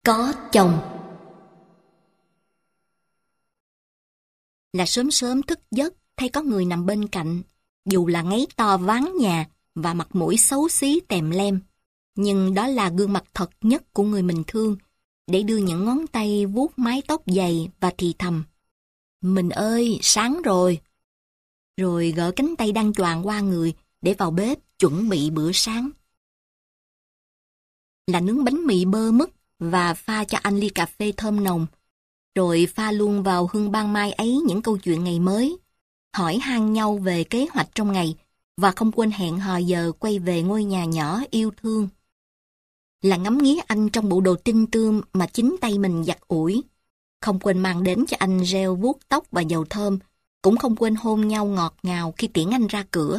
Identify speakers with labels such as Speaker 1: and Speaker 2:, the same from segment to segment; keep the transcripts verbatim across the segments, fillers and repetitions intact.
Speaker 1: Có chồng. Là sớm sớm thức giấc thấy có người nằm bên cạnh, dù là ngáy to ván nhà và mặt mũi xấu xí tèm lem, nhưng đó là gương mặt thật nhất của người mình thương, để đưa những ngón tay vuốt mái tóc dày và thì thầm: "Mình ơi, sáng rồi." Rồi gỡ cánh tay đang choàng qua người để vào bếp chuẩn bị bữa sáng. Là nướng bánh mì bơ mứt và pha cho anh ly cà phê thơm nồng, rồi pha luôn vào hương ban mai ấy những câu chuyện ngày mới, hỏi han nhau về kế hoạch trong ngày và không quên hẹn hò giờ quay về ngôi nhà nhỏ yêu thương. Là ngắm nghía anh trong bộ đồ tinh tươm mà chính tay mình giặt ủi, không quên mang đến cho anh gel vuốt tóc và dầu thơm, cũng không quên hôn nhau ngọt ngào khi tiễn anh ra cửa.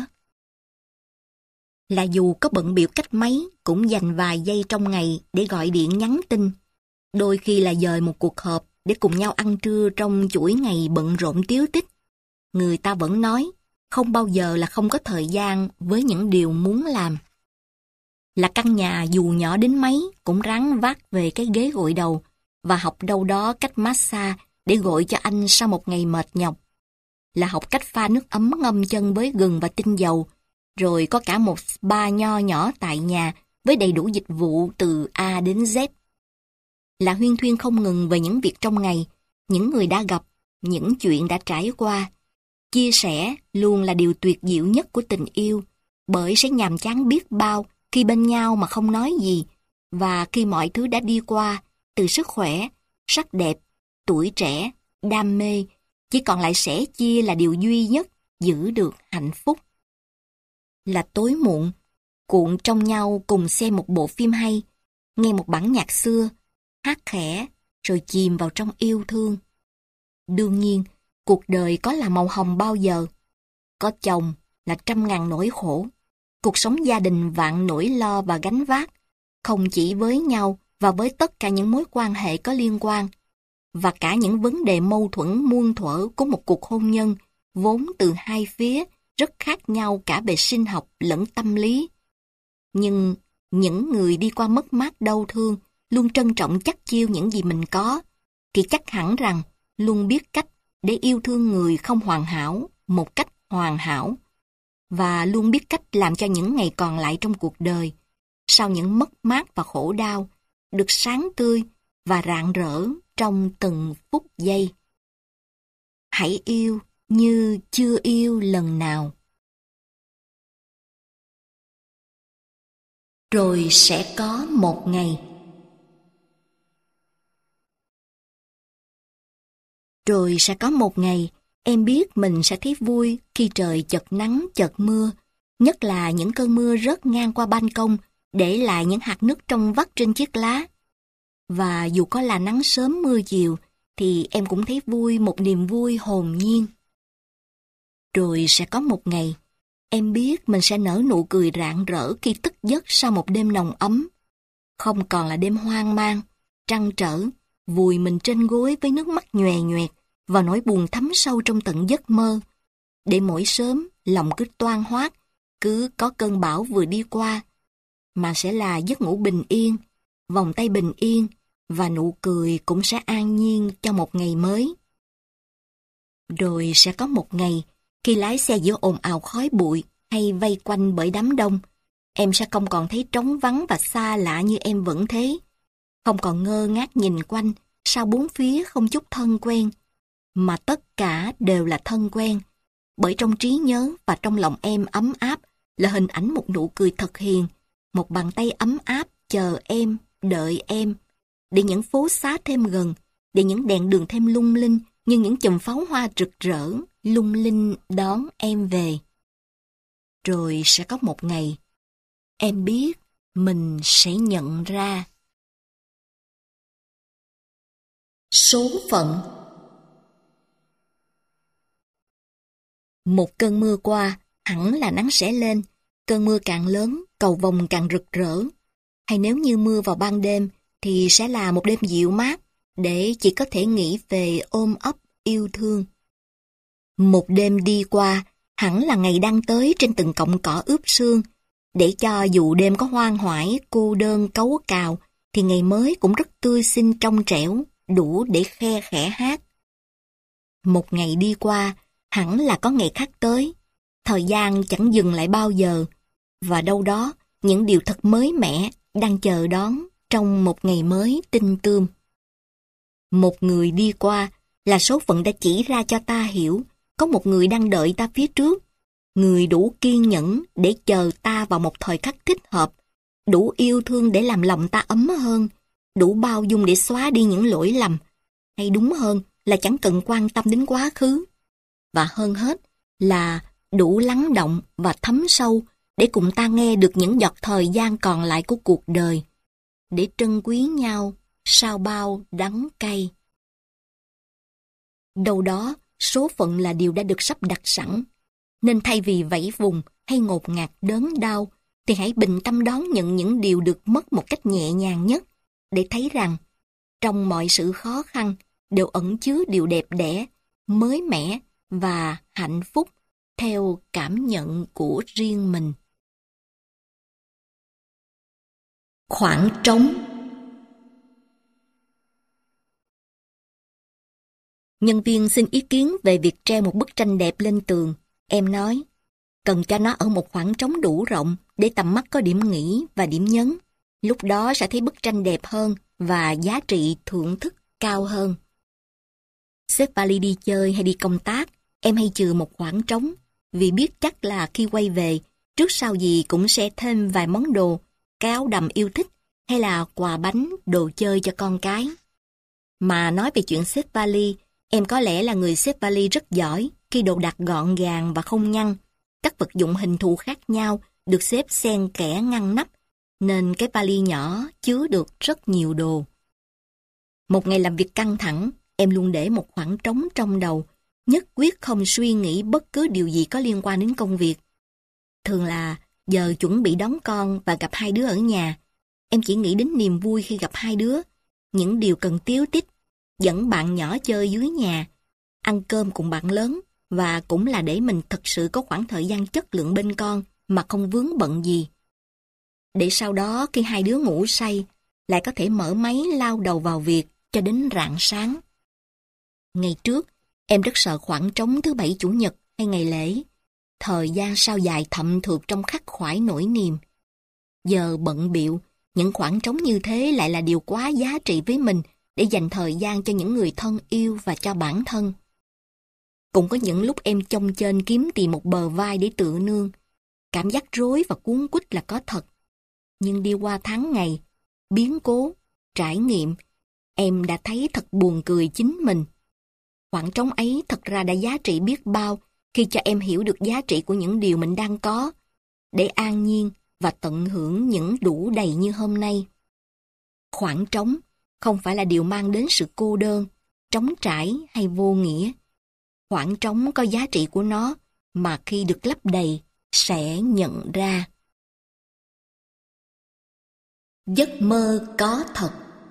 Speaker 1: Là dù có bận bịu cách mấy, cũng dành vài giây trong ngày để gọi điện nhắn tin. Đôi khi là dời một cuộc họp để cùng nhau ăn trưa trong chuỗi ngày bận rộn tíu tích. Người ta vẫn nói, không bao giờ là không có thời gian với những điều muốn làm. Là căn nhà dù nhỏ đến mấy cũng ráng vác về cái ghế gội đầu và học đâu đó cách massage để gội cho anh sau một ngày mệt nhọc. Là học cách pha nước ấm ngâm chân với gừng và tinh dầu, rồi có cả một spa nho nhỏ tại nhà với đầy đủ dịch vụ từ A đến Z. Là huyên thuyên không ngừng về những việc trong ngày, những người đã gặp, những chuyện đã trải qua. Chia sẻ luôn là điều tuyệt diệu nhất của tình yêu, bởi sẽ nhàm chán biết bao khi bên nhau mà không nói gì, và khi mọi thứ đã đi qua, từ sức khỏe, sắc đẹp, tuổi trẻ, đam mê, chỉ còn lại sẻ chia là điều duy nhất giữ được hạnh phúc. Là tối muộn, cuộn trong nhau cùng xem một bộ phim hay, nghe một bản nhạc xưa, hát khẽ, rồi chìm vào trong yêu thương. Đương nhiên, cuộc đời có là màu hồng bao giờ. Có chồng là trăm ngàn nỗi khổ. Cuộc sống gia đình vạn nỗi lo và gánh vác, không chỉ với nhau và với tất cả những mối quan hệ có liên quan, và cả những vấn đề mâu thuẫn muôn thuở của một cuộc hôn nhân, vốn từ hai phía rất khác nhau cả về sinh học lẫn tâm lý. Nhưng những người đi qua mất mát đau thương, luôn trân trọng chắc chiêu những gì mình có, thì chắc hẳn rằng luôn biết cách để yêu thương người không hoàn hảo một cách hoàn hảo, và luôn biết cách làm cho những ngày còn lại trong cuộc đời, sau những mất mát và khổ đau, được sáng tươi và rạng rỡ trong từng phút giây. Hãy yêu như chưa yêu lần nào. Rồi sẽ có một ngày. Rồi sẽ có một ngày, em biết mình sẽ thấy vui khi trời chợt nắng chợt mưa, nhất là những cơn mưa rớt ngang qua ban công, để lại những hạt nước trong vắt trên chiếc lá. Và dù có là nắng sớm mưa chiều, thì em cũng thấy vui một niềm vui hồn nhiên. Rồi sẽ có một ngày, em biết mình sẽ nở nụ cười rạng rỡ khi thức giấc sau một đêm nồng ấm. Không còn là đêm hoang mang, trăn trở, vùi mình trên gối với nước mắt nhòe nhoẹt và nỗi buồn thấm sâu trong tận giấc mơ. Để mỗi sớm, lòng cứ toan hoác, cứ có cơn bão vừa đi qua, mà sẽ là giấc ngủ bình yên, vòng tay bình yên, và nụ cười cũng sẽ an nhiên cho một ngày mới. Rồi sẽ có một ngày, khi lái xe giữa ồn ào khói bụi hay vây quanh bởi đám đông, em sẽ không còn thấy trống vắng và xa lạ như em vẫn thế. Không còn ngơ ngác nhìn quanh, sao bốn phía không chút thân quen, mà tất cả đều là thân quen. Bởi trong trí nhớ và trong lòng em ấm áp là hình ảnh một nụ cười thật hiền, một bàn tay ấm áp chờ em, đợi em, để những phố xá thêm gần, để những đèn đường thêm lung linh như những chùm pháo hoa rực rỡ, lung linh đón em về. Rồi sẽ có một ngày, em biết mình sẽ nhận ra. Số phận. Một cơn mưa qua, hẳn là nắng sẽ lên. Cơn mưa càng lớn, cầu vồng càng rực rỡ. Hay nếu như mưa vào ban đêm, thì sẽ là một đêm dịu mát, để chỉ có thể nghĩ về ôm ấp yêu thương. Một đêm đi qua, hẳn là ngày đang tới trên từng cọng cỏ ướp sương, để cho dù đêm có hoang hoải, cô đơn, cấu cào, thì ngày mới cũng rất tươi xinh trong trẻo, đủ để khe khẽ hát. Một ngày đi qua, hẳn là có ngày khác tới. Thời gian chẳng dừng lại bao giờ, và đâu đó những điều thật mới mẻ đang chờ đón trong một ngày mới tinh tươm. Một người đi qua là số phận đã chỉ ra cho ta hiểu có một người đang đợi ta phía trước, người đủ kiên nhẫn để chờ ta vào một thời khắc thích hợp, đủ yêu thương để làm lòng ta ấm hơn, đủ bao dung để xóa đi những lỗi lầm, hay đúng hơn là chẳng cần quan tâm đến quá khứ. Và hơn hết là đủ lắng động và thấm sâu để cùng ta nghe được những giọt thời gian còn lại của cuộc đời, để trân quý nhau sau bao đắng cay. Đâu đó, số phận là điều đã được sắp đặt sẵn, nên thay vì vẫy vùng hay ngột ngạt đớn đau, thì hãy bình tâm đón nhận những điều được mất một cách nhẹ nhàng nhất, để thấy rằng trong mọi sự khó khăn đều ẩn chứa điều đẹp đẽ, mới mẻ và hạnh phúc theo cảm nhận của riêng mình. Khoảng trống. Nhân viên xin ý kiến về việc treo một bức tranh đẹp lên tường. Em nói, cần cho nó ở một khoảng trống đủ rộng để tầm mắt có điểm nghỉ và điểm nhấn. Lúc đó sẽ thấy bức tranh đẹp hơn và giá trị thưởng thức cao hơn. Xếp vali đi chơi hay đi công tác, em hay chừa một khoảng trống, vì biết chắc là khi quay về, trước sau gì cũng sẽ thêm vài món đồ, cái áo đầm yêu thích, hay là quà bánh, đồ chơi cho con cái. Mà nói về chuyện xếp vali, em có lẽ là người xếp vali rất giỏi khi đồ đạc gọn gàng và không nhăn. Các vật dụng hình thù khác nhau được xếp xen kẽ ngăn nắp, nên cái vali nhỏ chứa được rất nhiều đồ. Một ngày làm việc căng thẳng, em luôn để một khoảng trống trong đầu, nhất quyết không suy nghĩ bất cứ điều gì có liên quan đến công việc. Thường là giờ chuẩn bị đón con và gặp hai đứa ở nhà, em chỉ nghĩ đến niềm vui khi gặp hai đứa, những điều cần tíu tít, dẫn bạn nhỏ chơi dưới nhà, ăn cơm cùng bạn lớn, và cũng là để mình thật sự có khoảng thời gian chất lượng bên con mà không vướng bận gì. Để sau đó khi hai đứa ngủ say, lại có thể mở máy lao đầu vào việc cho đến rạng sáng. Ngày trước, em rất sợ khoảng trống thứ bảy chủ nhật hay ngày lễ. Thời gian sao dài thậm thượt trong khắc khoải nỗi niềm. Giờ bận bịu, những khoảng trống như thế lại là điều quá giá trị với mình để dành thời gian cho những người thân yêu và cho bản thân. Cũng có những lúc em chông chênh kiếm tìm một bờ vai để tựa nương. Cảm giác rối và cuốn quýt là có thật. Nhưng đi qua tháng ngày, biến cố, trải nghiệm, em đã thấy thật buồn cười chính mình. Khoảng trống ấy thật ra đã giá trị biết bao khi cho em hiểu được giá trị của những điều mình đang có, để an nhiên và tận hưởng những đủ đầy như hôm nay. Khoảng trống không phải là điều mang đến sự cô đơn, trống trải hay vô nghĩa. Khoảng trống có giá trị của nó mà khi được lấp đầy sẽ nhận ra. Giấc mơ có thật.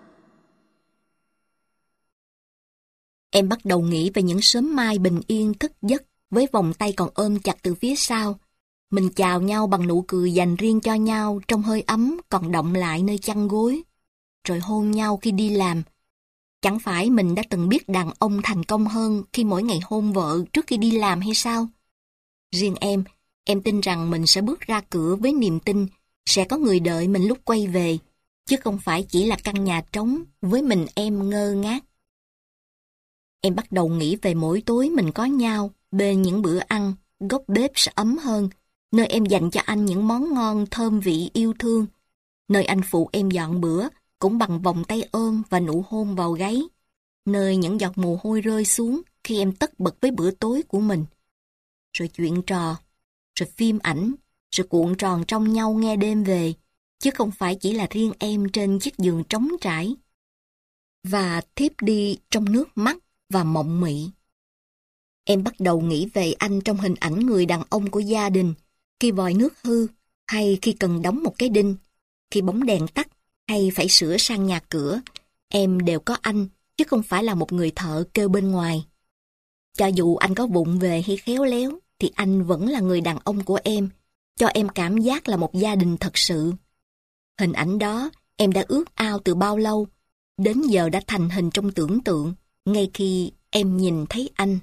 Speaker 1: Em bắt đầu nghĩ về những sớm mai bình yên thức giấc với vòng tay còn ôm chặt từ phía sau. Mình chào nhau bằng nụ cười dành riêng cho nhau trong hơi ấm còn đọng lại nơi chăn gối. Rồi hôn nhau khi đi làm. Chẳng phải mình đã từng biết đàn ông thành công hơn khi mỗi ngày hôn vợ trước khi đi làm hay sao? Riêng em, em tin rằng mình sẽ bước ra cửa với niềm tin sẽ có người đợi mình lúc quay về, chứ không phải chỉ là căn nhà trống với mình em ngơ ngác. Em bắt đầu nghĩ về mỗi tối mình có nhau bên những bữa ăn, góc bếp sẽ ấm hơn, nơi em dành cho anh những món ngon thơm vị yêu thương, nơi anh phụ em dọn bữa cũng bằng vòng tay ôm và nụ hôn vào gáy, nơi những giọt mồ hôi rơi xuống khi em tất bật với bữa tối của mình. Rồi chuyện trò, rồi phim ảnh, rồi cuộn tròn trong nhau nghe đêm về, chứ không phải chỉ là riêng em trên chiếc giường trống trải. Và thiếp đi trong nước mắt và mộng mị. Em bắt đầu nghĩ về anh trong hình ảnh người đàn ông của gia đình, khi vòi nước hư, hay khi cần đóng một cái đinh, khi bóng đèn tắt, hay phải sửa sang nhà cửa, em đều có anh, chứ không phải là một người thợ kêu bên ngoài. Cho dù anh có vụng về hay khéo léo, thì anh vẫn là người đàn ông của em, cho em cảm giác là một gia đình thật sự. Hình ảnh đó em đã ước ao từ bao lâu, đến giờ đã thành hình trong tưởng tượng, ngay khi em nhìn thấy anh.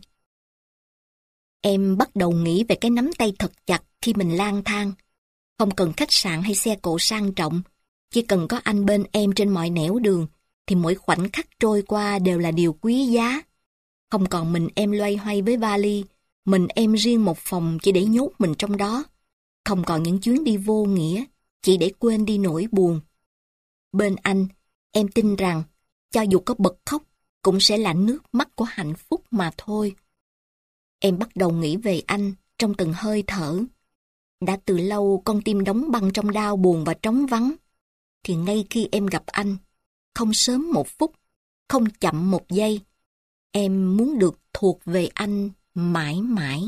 Speaker 1: Em bắt đầu nghĩ về cái nắm tay thật chặt khi mình lang thang. Không cần khách sạn hay xe cộ sang trọng, chỉ cần có anh bên em trên mọi nẻo đường, thì mỗi khoảnh khắc trôi qua đều là điều quý giá. Không còn mình em loay hoay với vali, mình em riêng một phòng chỉ để nhốt mình trong đó. Không còn những chuyến đi vô nghĩa, chỉ để quên đi nỗi buồn. Bên anh, em tin rằng, cho dù có bật khóc, cũng sẽ là nước mắt của hạnh phúc mà thôi. Em bắt đầu nghĩ về anh trong từng hơi thở. Đã từ lâu con tim đóng băng trong đau buồn và trống vắng. Thì ngay khi em gặp anh, không sớm một phút, không chậm một giây, em muốn được thuộc về anh mãi mãi.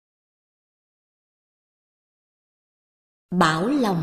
Speaker 1: Bảo lòng.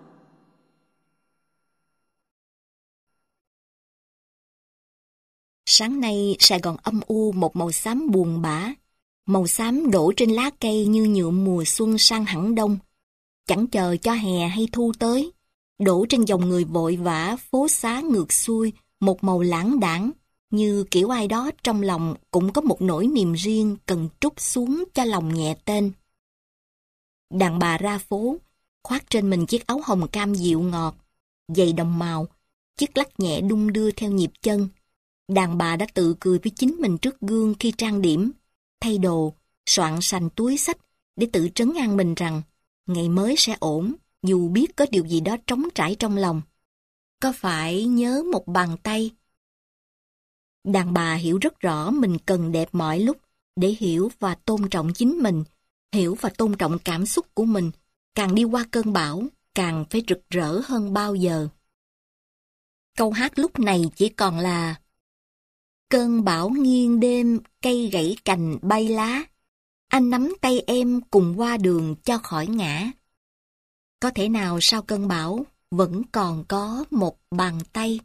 Speaker 1: Sáng nay Sài Gòn âm u một màu xám buồn bã. Màu xám đổ trên lá cây như nhuộm mùa xuân sang hẳn đông. Chẳng chờ cho hè hay thu tới, đổ trên dòng người vội vã phố xá ngược xuôi một màu lãng đãng, như kiểu ai đó trong lòng cũng có một nỗi niềm riêng cần trút xuống cho lòng nhẹ tên. Đàn bà ra phố, khoác trên mình chiếc áo hồng cam dịu ngọt, giày đồng màu, chiếc lắc nhẹ đung đưa theo nhịp chân. Đàn bà đã tự cười với chính mình trước gương khi trang điểm, thay đồ, soạn sành túi xách để tự trấn an mình rằng ngày mới sẽ ổn, dù biết có điều gì đó trống trải trong lòng. Có phải nhớ một bàn tay? Đàn bà hiểu rất rõ mình cần đẹp mọi lúc để hiểu và tôn trọng chính mình, hiểu và tôn trọng cảm xúc của mình, càng đi qua cơn bão, càng phải rực rỡ hơn bao giờ. Câu hát lúc này chỉ còn là: cơn bão nghiêng đêm, cây gãy cành bay lá, anh nắm tay em cùng qua đường cho khỏi ngã. Có thể nào sau cơn bão vẫn còn có một bàn tay?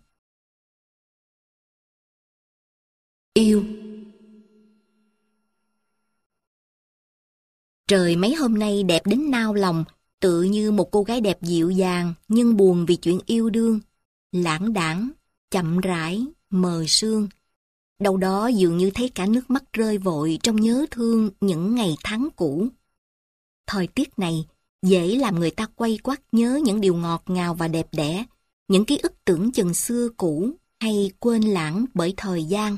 Speaker 1: Yêu. Trời mấy hôm nay đẹp đến nao lòng, tự như một cô gái đẹp dịu dàng nhưng buồn vì chuyện yêu đương, lãng đãng, chậm rãi, mờ sương. Đâu đó dường như thấy cả nước mắt rơi vội trong nhớ thương những ngày tháng cũ. Thời tiết này dễ làm người ta quay quắt nhớ những điều ngọt ngào và đẹp đẽ, những ký ức tưởng chừng xưa cũ hay quên lãng bởi thời gian.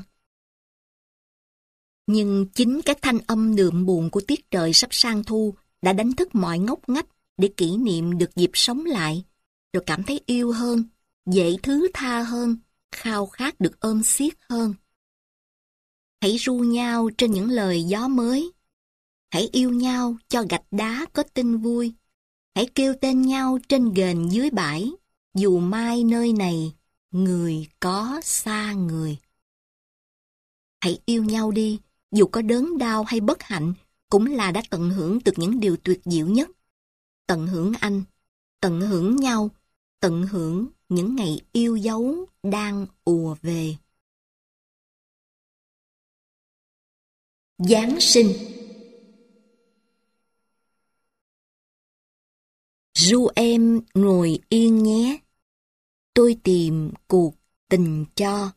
Speaker 1: Nhưng chính cái thanh âm đượm buồn của tiết trời sắp sang thu đã đánh thức mọi ngóc ngách để kỷ niệm được dịp sống lại, rồi cảm thấy yêu hơn, dễ thứ tha hơn, khao khát được ôm siết hơn. Hãy ru nhau trên những lời gió mới. Hãy yêu nhau cho gạch đá có tin vui. Hãy kêu tên nhau trên ghềnh dưới bãi, dù mai nơi này người có xa người. Hãy yêu nhau đi, dù có đớn đau hay bất hạnh, cũng là đã tận hưởng được những điều tuyệt diệu nhất. Tận hưởng anh, tận hưởng nhau, tận hưởng những ngày yêu dấu đang ùa về. Giáng sinh. Ru em ngồi yên nhé, tôi tìm cuộc tình cho.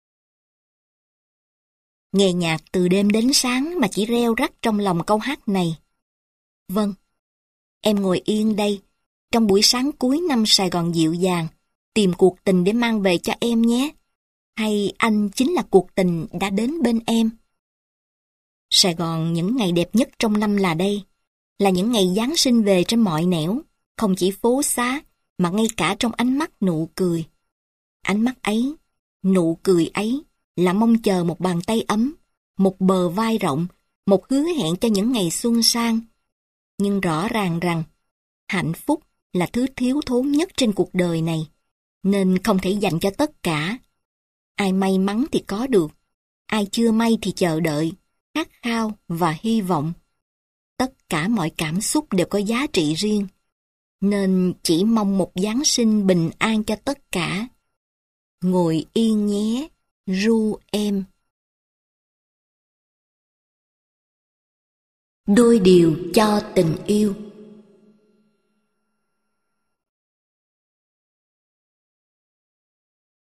Speaker 1: Nghe nhạc từ đêm đến sáng mà chỉ reo rắc trong lòng câu hát này. Vâng, em ngồi yên đây, trong buổi sáng cuối năm Sài Gòn dịu dàng, tìm cuộc tình để mang về cho em nhé. Hay anh chính là cuộc tình đã đến bên em? Sài Gòn những ngày đẹp nhất trong năm là đây, là những ngày Giáng sinh về trên mọi nẻo, không chỉ phố xá, mà ngay cả trong ánh mắt nụ cười. Ánh mắt ấy, nụ cười ấy, là mong chờ một bàn tay ấm, một bờ vai rộng, một hứa hẹn cho những ngày xuân sang. Nhưng rõ ràng rằng, hạnh phúc là thứ thiếu thốn nhất trên cuộc đời này, nên không thể dành cho tất cả. Ai may mắn thì có được, ai chưa may thì chờ đợi, khát khao và hy vọng. Tất cả mọi cảm xúc đều có giá trị riêng, nên chỉ mong một Giáng sinh bình an cho tất cả. Ngồi yên nhé, ru em. Đôi điều cho tình yêu.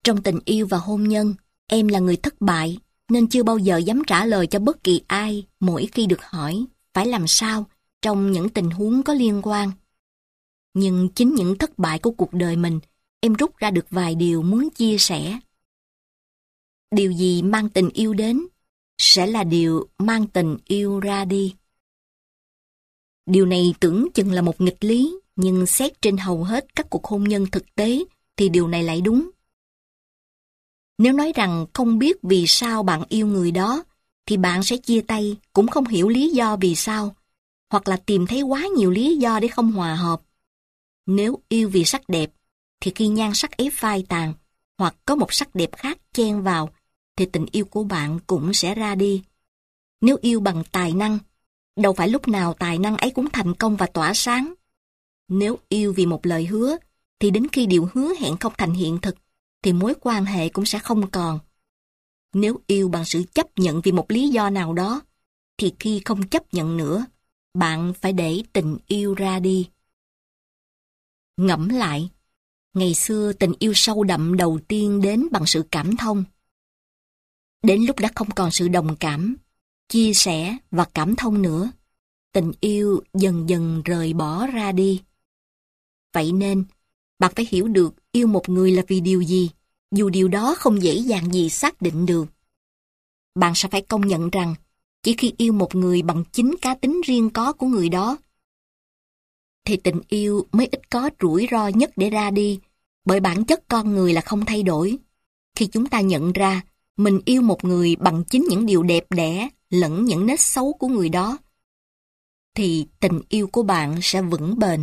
Speaker 1: Trong tình yêu và hôn nhân, em là người thất bại, nên chưa bao giờ dám trả lời cho bất kỳ ai mỗi khi được hỏi phải làm sao trong những tình huống có liên quan. Nhưng chính những thất bại của cuộc đời mình, em rút ra được vài điều muốn chia sẻ. Điều gì mang tình yêu đến, sẽ là điều mang tình yêu ra đi. Điều này tưởng chừng là một nghịch lý, nhưng xét trên hầu hết các cuộc hôn nhân thực tế thì điều này lại đúng. Nếu nói rằng không biết vì sao bạn yêu người đó, thì bạn sẽ chia tay cũng không hiểu lý do vì sao, hoặc là tìm thấy quá nhiều lý do để không hòa hợp. Nếu yêu vì sắc đẹp, thì khi nhan sắc ấy phai tàn, hoặc có một sắc đẹp khác chen vào, thì tình yêu của bạn cũng sẽ ra đi. Nếu yêu bằng tài năng, đâu phải lúc nào tài năng ấy cũng thành công và tỏa sáng. Nếu yêu vì một lời hứa, thì đến khi điều hứa hẹn không thành hiện thực, thì mối quan hệ cũng sẽ không còn. Nếu yêu bằng sự chấp nhận vì một lý do nào đó, thì khi không chấp nhận nữa, bạn phải để tình yêu ra đi. Ngẫm lại, ngày xưa tình yêu sâu đậm đầu tiên đến bằng sự cảm thông. Đến lúc đã không còn sự đồng cảm, chia sẻ và cảm thông nữa, tình yêu dần dần rời bỏ ra đi. Vậy nên, bạn phải hiểu được yêu một người là vì điều gì, dù điều đó không dễ dàng gì xác định được. Bạn sẽ phải công nhận rằng, chỉ khi yêu một người bằng chính cá tính riêng có của người đó, thì tình yêu mới ít có rủi ro nhất để ra đi, bởi bản chất con người là không thay đổi. Khi chúng ta nhận ra mình yêu một người bằng chính những điều đẹp đẽ lẫn những nết xấu của người đó, thì tình yêu của bạn sẽ vững bền.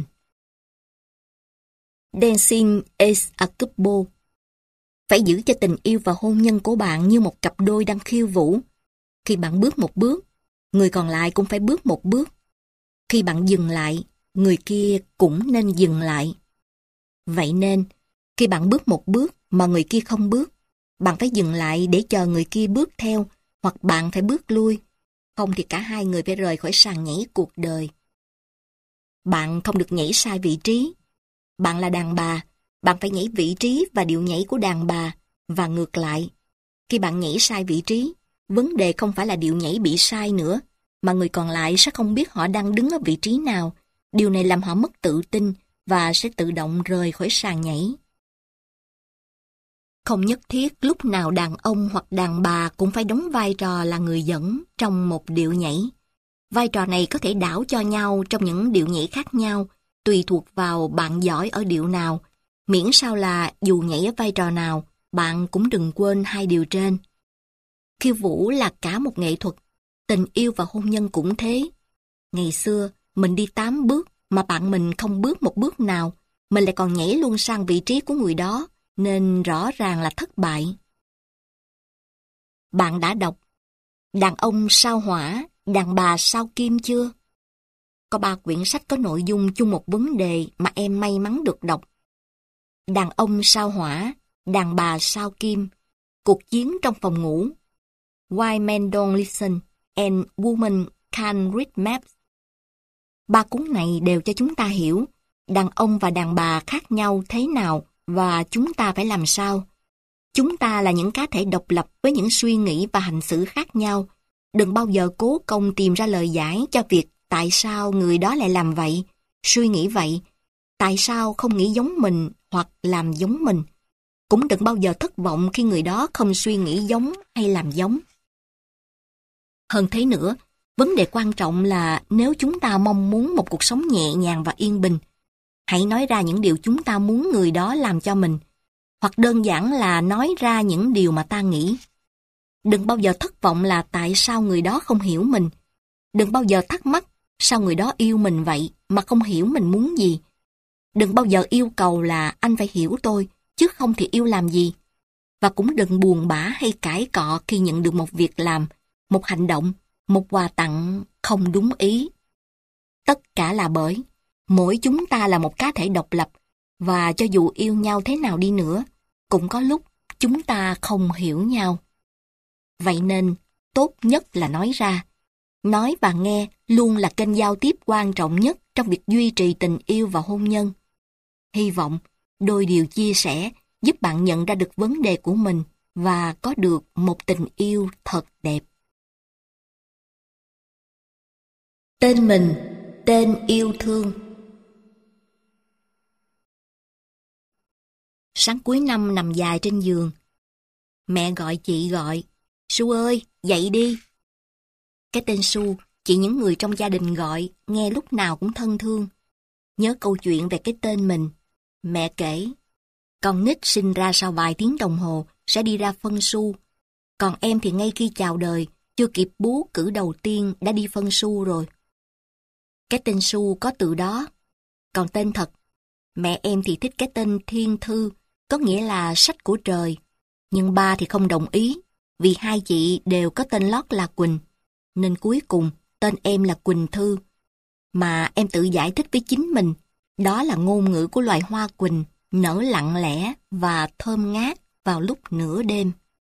Speaker 1: Dancing is a couple. Phải giữ cho tình yêu và hôn nhân của bạn như một cặp đôi đang khiêu vũ. Khi bạn bước một bước, người còn lại cũng phải bước một bước. Khi bạn dừng lại, người kia cũng nên dừng lại. Vậy nên, khi bạn bước một bước mà người kia không bước, bạn phải dừng lại để chờ người kia bước theo, hoặc bạn phải bước lui. Không thì cả hai người phải rời khỏi sàn nhảy cuộc đời. Bạn không được nhảy sai vị trí. Bạn là đàn bà, bạn phải nhảy vị trí và điệu nhảy của đàn bà, và ngược lại. Khi bạn nhảy sai vị trí, vấn đề không phải là điệu nhảy bị sai nữa, mà người còn lại sẽ không biết họ đang đứng ở vị trí nào. Điều này làm họ mất tự tin và sẽ tự động rời khỏi sàn nhảy. Không nhất thiết lúc nào đàn ông hoặc đàn bà cũng phải đóng vai trò là người dẫn trong một điệu nhảy. Vai trò này có thể đảo cho nhau trong những điệu nhảy khác nhau, tùy thuộc vào bạn giỏi ở điệu nào, miễn sao là dù nhảy ở vai trò nào, bạn cũng đừng quên hai điều trên. Khiêu vũ là cả một nghệ thuật, tình yêu và hôn nhân cũng thế. Ngày xưa, mình đi tám bước mà bạn mình không bước một bước nào, mình lại còn nhảy luôn sang vị trí của người đó, nên rõ ràng là thất bại. Bạn đã đọc Đàn ông sao hỏa, đàn bà sao kim chưa? Có ba quyển sách có nội dung chung một vấn đề mà em may mắn được đọc. Đàn ông sao hỏa, đàn bà sao kim, cuộc chiến trong phòng ngủ, Why Men Don't Listen and Women Can't Read Maps. Ba cuốn này đều cho chúng ta hiểu đàn ông và đàn bà khác nhau thế nào và chúng ta phải làm sao. Chúng ta là những cá thể độc lập với những suy nghĩ và hành xử khác nhau. Đừng bao giờ cố công tìm ra lời giải cho việc tại sao người đó lại làm vậy, suy nghĩ vậy, tại sao không nghĩ giống mình hoặc làm giống mình. Cũng đừng bao giờ thất vọng khi người đó không suy nghĩ giống hay làm giống. Hơn thế nữa, vấn đề quan trọng là nếu chúng ta mong muốn một cuộc sống nhẹ nhàng và yên bình, hãy nói ra những điều chúng ta muốn người đó làm cho mình, hoặc đơn giản là nói ra những điều mà ta nghĩ. Đừng bao giờ thất vọng là tại sao người đó không hiểu mình. Đừng bao giờ thắc mắc sao người đó yêu mình vậy mà không hiểu mình muốn gì. Đừng bao giờ yêu cầu là anh phải hiểu tôi, chứ không thì yêu làm gì. Và cũng đừng buồn bã hay cãi cọ khi nhận được một việc làm, một hành động, một quà tặng không đúng ý. Tất cả là bởi mỗi chúng ta là một cá thể độc lập, và cho dù yêu nhau thế nào đi nữa, cũng có lúc chúng ta không hiểu nhau. Vậy nên, tốt nhất là nói ra. Nói và nghe luôn là kênh giao tiếp quan trọng nhất trong việc duy trì tình yêu và hôn nhân. Hy vọng, đôi điều chia sẻ giúp bạn nhận ra được vấn đề của mình và có được một tình yêu thật đẹp. Tên mình, tên yêu thương. Sáng cuối năm nằm dài trên giường. Mẹ gọi chị gọi, Su ơi, dậy đi. Cái tên Su, chỉ những người trong gia đình gọi, nghe lúc nào cũng thân thương. Nhớ câu chuyện về cái tên mình. Mẹ kể, con nít sinh ra sau vài tiếng đồng hồ sẽ đi ra phân Su. Còn em thì ngay khi chào đời, chưa kịp bú cử đầu tiên đã đi phân Su rồi. Cái tên Su có từ đó. Còn tên thật, mẹ em thì thích cái tên Thiên Thư, có nghĩa là sách của trời. Nhưng ba thì không đồng ý, vì hai chị đều có tên lót là Quỳnh, nên cuối cùng tên em là Quỳnh Thư. Mà em tự giải thích với chính mình, đó là ngôn ngữ của loài hoa quỳnh, nở lặng lẽ và thơm ngát vào lúc nửa đêm.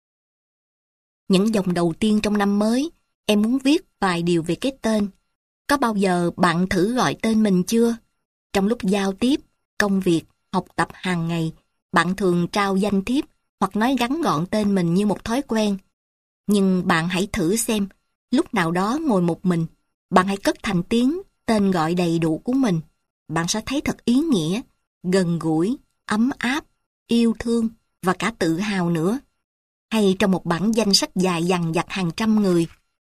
Speaker 1: Những dòng đầu tiên trong năm mới, em muốn viết vài điều về cái tên. Có bao giờ bạn thử gọi tên mình chưa? Trong lúc giao tiếp, công việc, học tập hàng ngày, bạn thường trao danh thiếp hoặc nói ngắn gọn tên mình như một thói quen. Nhưng bạn hãy thử xem, lúc nào đó ngồi một mình, bạn hãy cất thành tiếng tên gọi đầy đủ của mình. Bạn sẽ thấy thật ý nghĩa, gần gũi, ấm áp, yêu thương và cả tự hào nữa. Hay trong một bản danh sách dài dằng dặc hàng trăm người.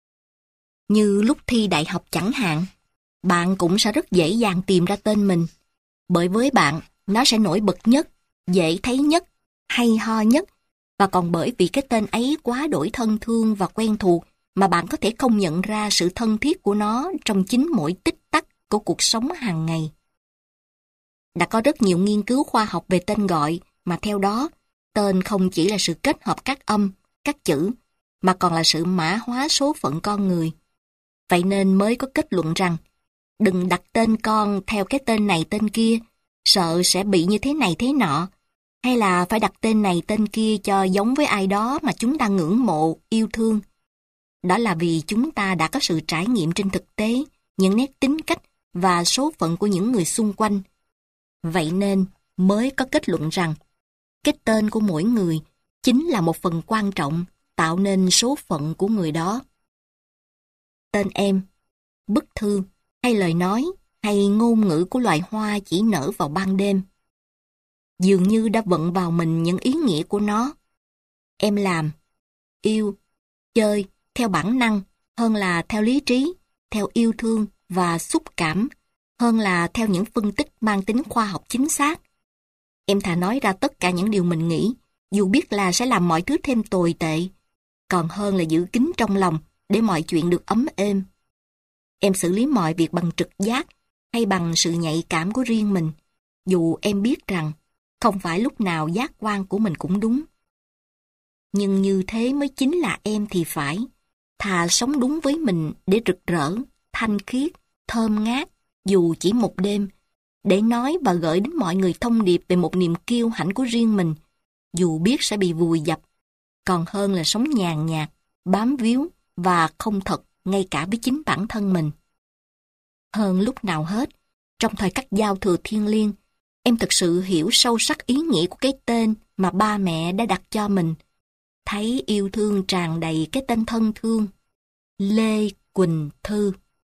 Speaker 1: Như lúc thi đại học chẳng hạn, bạn cũng sẽ rất dễ dàng tìm ra tên mình. Bởi với bạn, nó sẽ nổi bật nhất, dễ thấy nhất, hay ho nhất, và còn bởi vì cái tên ấy quá đổi thân thương và quen thuộc mà bạn có thể không nhận ra sự thân thiết của nó trong chính mỗi tích tắc của cuộc sống hàng ngày. Đã có rất nhiều nghiên cứu khoa học về tên gọi mà theo đó, tên không chỉ là sự kết hợp các âm, các chữ, mà còn là sự mã hóa số phận con người. Vậy nên mới có kết luận rằng, đừng đặt tên con theo cái tên này tên kia, sợ sẽ bị như thế này thế nọ, hay là phải đặt tên này tên kia cho giống với ai đó mà chúng ta ngưỡng mộ, yêu thương. Đó là vì chúng ta đã có sự trải nghiệm trên thực tế, những nét tính cách và số phận của những người xung quanh. Vậy nên mới có kết luận rằng, cái tên của mỗi người chính là một phần quan trọng tạo nên số phận của người đó. Tên em, bức thư, hay lời nói, hay ngôn ngữ của loài hoa chỉ nở vào ban đêm. Dường như đã vận vào mình những ý nghĩa của nó. Em làm, yêu, chơi theo bản năng hơn là theo lý trí, theo yêu thương và xúc cảm hơn là theo những phân tích mang tính khoa học chính xác. Em thà nói ra tất cả những điều mình nghĩ, dù biết là sẽ làm mọi thứ thêm tồi tệ, còn hơn là giữ kín trong lòng để mọi chuyện được ấm êm. Em xử lý mọi việc bằng trực giác hay bằng sự nhạy cảm của riêng mình, dù em biết rằng không phải lúc nào giác quan của mình cũng đúng. Nhưng như thế mới chính là em thì phải, thà sống đúng với mình để rực rỡ, thanh khiết, thơm ngát, dù chỉ một đêm, để nói và gửi đến mọi người thông điệp về một niềm kiêu hãnh của riêng mình, dù biết sẽ bị vùi dập, còn hơn là sống nhàn nhạt, bám víu và không thật ngay cả với chính bản thân mình. Hơn lúc nào hết, trong thời khắc giao thừa thiêng liêng, em thực sự hiểu sâu sắc ý nghĩa của cái tên mà ba mẹ đã đặt cho mình. Thấy yêu thương tràn đầy cái tên thân thương, Lê Quỳnh Thư.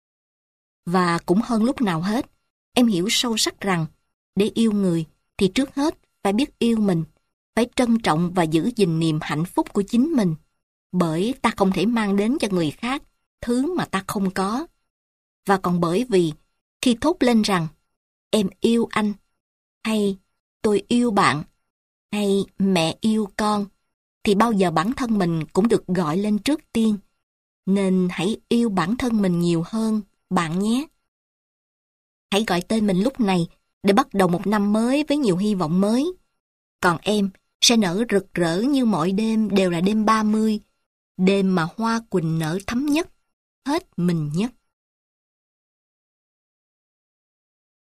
Speaker 1: Và cũng hơn lúc nào hết, em hiểu sâu sắc rằng, để yêu người thì trước hết phải biết yêu mình, phải trân trọng và giữ gìn niềm hạnh phúc của chính mình, bởi ta không thể mang đến cho người khác thứ mà ta không có. Và còn bởi vì, khi thốt lên rằng, em yêu anh, hay tôi yêu bạn, hay mẹ yêu con, thì bao giờ bản thân mình cũng được gọi lên trước tiên. Nên hãy yêu bản thân mình nhiều hơn, bạn nhé. Hãy gọi tên mình lúc này để bắt đầu một năm mới với nhiều hy vọng mới. Còn em sẽ nở rực rỡ như mọi đêm đều là đêm ba mươi, đêm mà hoa quỳnh nở thắm nhất, hết mình nhất.